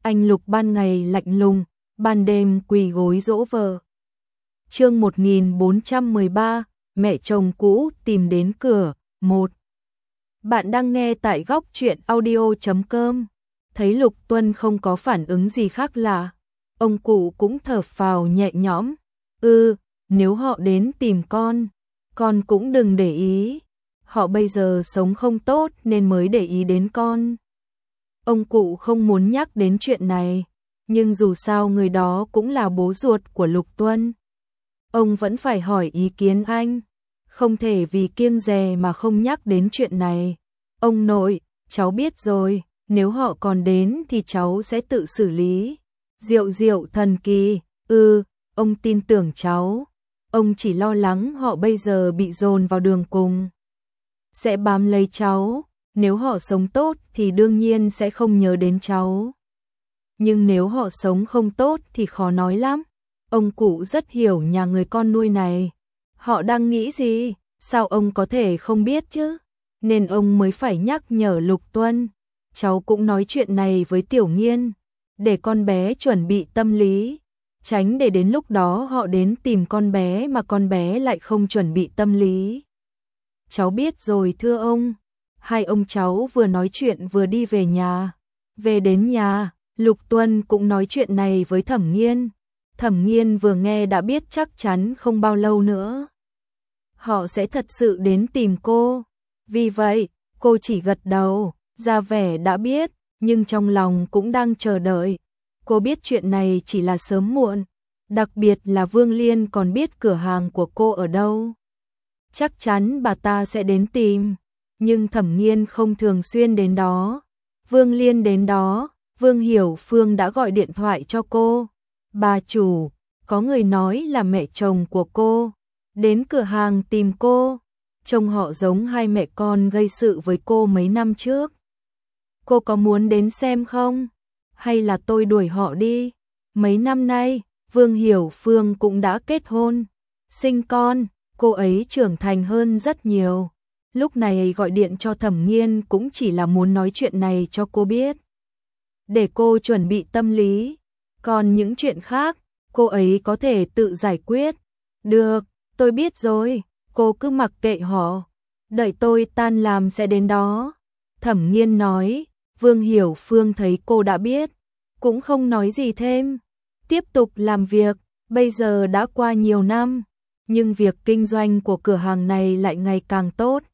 Anh Lục ban ngày lạnh lùng, ban đêm quỳ gối dỗ vợ. Chương 1413, mẹ chồng cũ tìm đến cửa, 1. Bạn đang nghe tại góc truyện audio.com. Thấy Lục Tuân không có phản ứng gì khác lạ, ông cụ cũng thở phào nhẹ nhõm. Nếu họ đến tìm con cũng đừng để ý. Họ bây giờ sống không tốt nên mới để ý đến con. Ông cụ không muốn nhắc đến chuyện này, nhưng dù sao người đó cũng là bố ruột của Lục Tuân. Ông vẫn phải hỏi ý kiến anh, không thể vì kiêng dè mà không nhắc đến chuyện này. Ông nội, cháu biết rồi, nếu họ còn đến thì cháu sẽ tự xử lý. Diệu thần kỳ, ông tin tưởng cháu. Ông chỉ lo lắng họ bây giờ bị dồn vào đường cùng, sẽ bám lấy cháu. Nếu họ sống tốt thì đương nhiên sẽ không nhớ đến cháu. Nhưng nếu họ sống không tốt thì khó nói lắm. Ông cụ rất hiểu nhà người con nuôi này. Họ đang nghĩ gì, sao ông có thể không biết chứ? Nên ông mới phải nhắc nhở Lục Tuân. Cháu cũng nói chuyện này với Tiểu Nghiên, để con bé chuẩn bị tâm lý. Tránh để đến lúc đó họ đến tìm con bé mà con bé lại không chuẩn bị tâm lý. Cháu biết rồi thưa ông. Hai ông cháu vừa nói chuyện vừa đi về nhà. Về đến nhà, Lục Tuân cũng nói chuyện này với Thẩm Nghiên. Thẩm Nghiên vừa nghe đã biết chắc chắn không bao lâu nữa họ sẽ thật sự đến tìm cô. Vì vậy, cô chỉ gật đầu, ra vẻ đã biết, nhưng trong lòng cũng đang chờ đợi. Cô biết chuyện này chỉ là sớm muộn, đặc biệt là Vương Liên còn biết cửa hàng của cô ở đâu. Chắc chắn bà ta sẽ đến tìm, nhưng Thẩm Nghiên không thường xuyên đến đó. Vương Liên đến đó, Vương Hiểu Phương đã gọi điện thoại cho cô. Bà chủ, có người nói là mẹ chồng của cô đến cửa hàng tìm cô. Trông họ giống hai mẹ con gây sự với cô mấy năm trước. Cô có muốn đến xem không? Hay là tôi đuổi họ đi? Mấy năm nay, Vương Hiểu Phương cũng đã kết hôn, sinh con, cô ấy trưởng thành hơn rất nhiều. Lúc này gọi điện cho Thẩm Nghiên cũng chỉ là muốn nói chuyện này cho cô biết, để cô chuẩn bị tâm lý. Còn những chuyện khác, cô ấy có thể tự giải quyết. Được, tôi biết rồi, cô cứ mặc kệ họ. Đợi tôi tan làm sẽ đến đó. Thẩm Nghiên nói. Vương Hiểu Phương thấy cô đã biết, cũng không nói gì thêm. Tiếp tục làm việc, bây giờ đã qua nhiều năm, nhưng việc kinh doanh của cửa hàng này lại ngày càng tốt.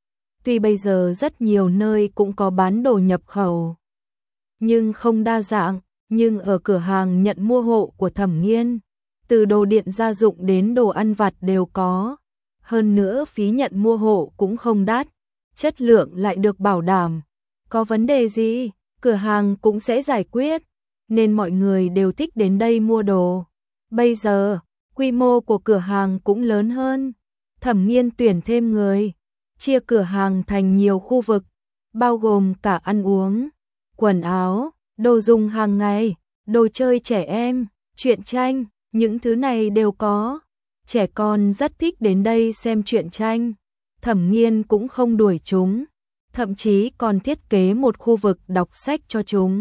Tuy bây giờ rất nhiều nơi cũng có bán đồ nhập khẩu, nhưng không đa dạng. Nhưng ở cửa hàng nhận mua hộ của Thẩm Nghiên, từ đồ điện gia dụng đến đồ ăn vặt đều có. Hơn nữa phí nhận mua hộ cũng không đắt, chất lượng lại được bảo đảm. Có vấn đề gì, cửa hàng cũng sẽ giải quyết, nên mọi người đều thích đến đây mua đồ. Bây giờ, quy mô của cửa hàng cũng lớn hơn. Thẩm Nghiên tuyển thêm người, chia cửa hàng thành nhiều khu vực, bao gồm cả ăn uống, quần áo, đồ dùng hàng ngày, đồ chơi trẻ em, truyện tranh, những thứ này đều có. Trẻ con rất thích đến đây xem truyện tranh. Thẩm Nghiên cũng không đuổi chúng, thậm chí còn thiết kế một khu vực đọc sách cho chúng.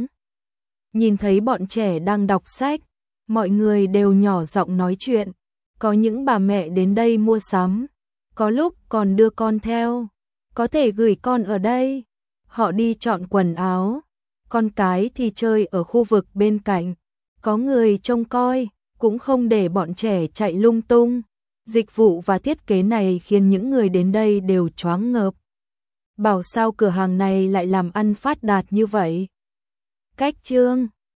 Nhìn thấy bọn trẻ đang đọc sách, mọi người đều nhỏ giọng nói chuyện. Có những bà mẹ đến đây mua sắm, có lúc còn đưa con theo, có thể gửi con ở đây. Họ đi chọn quần áo, con cái thì chơi ở khu vực bên cạnh. Có người trông coi, cũng không để bọn trẻ chạy lung tung. Dịch vụ và thiết kế này khiến những người đến đây đều choáng ngợp. Bảo sao cửa hàng này lại làm ăn phát đạt như vậy. Cách chương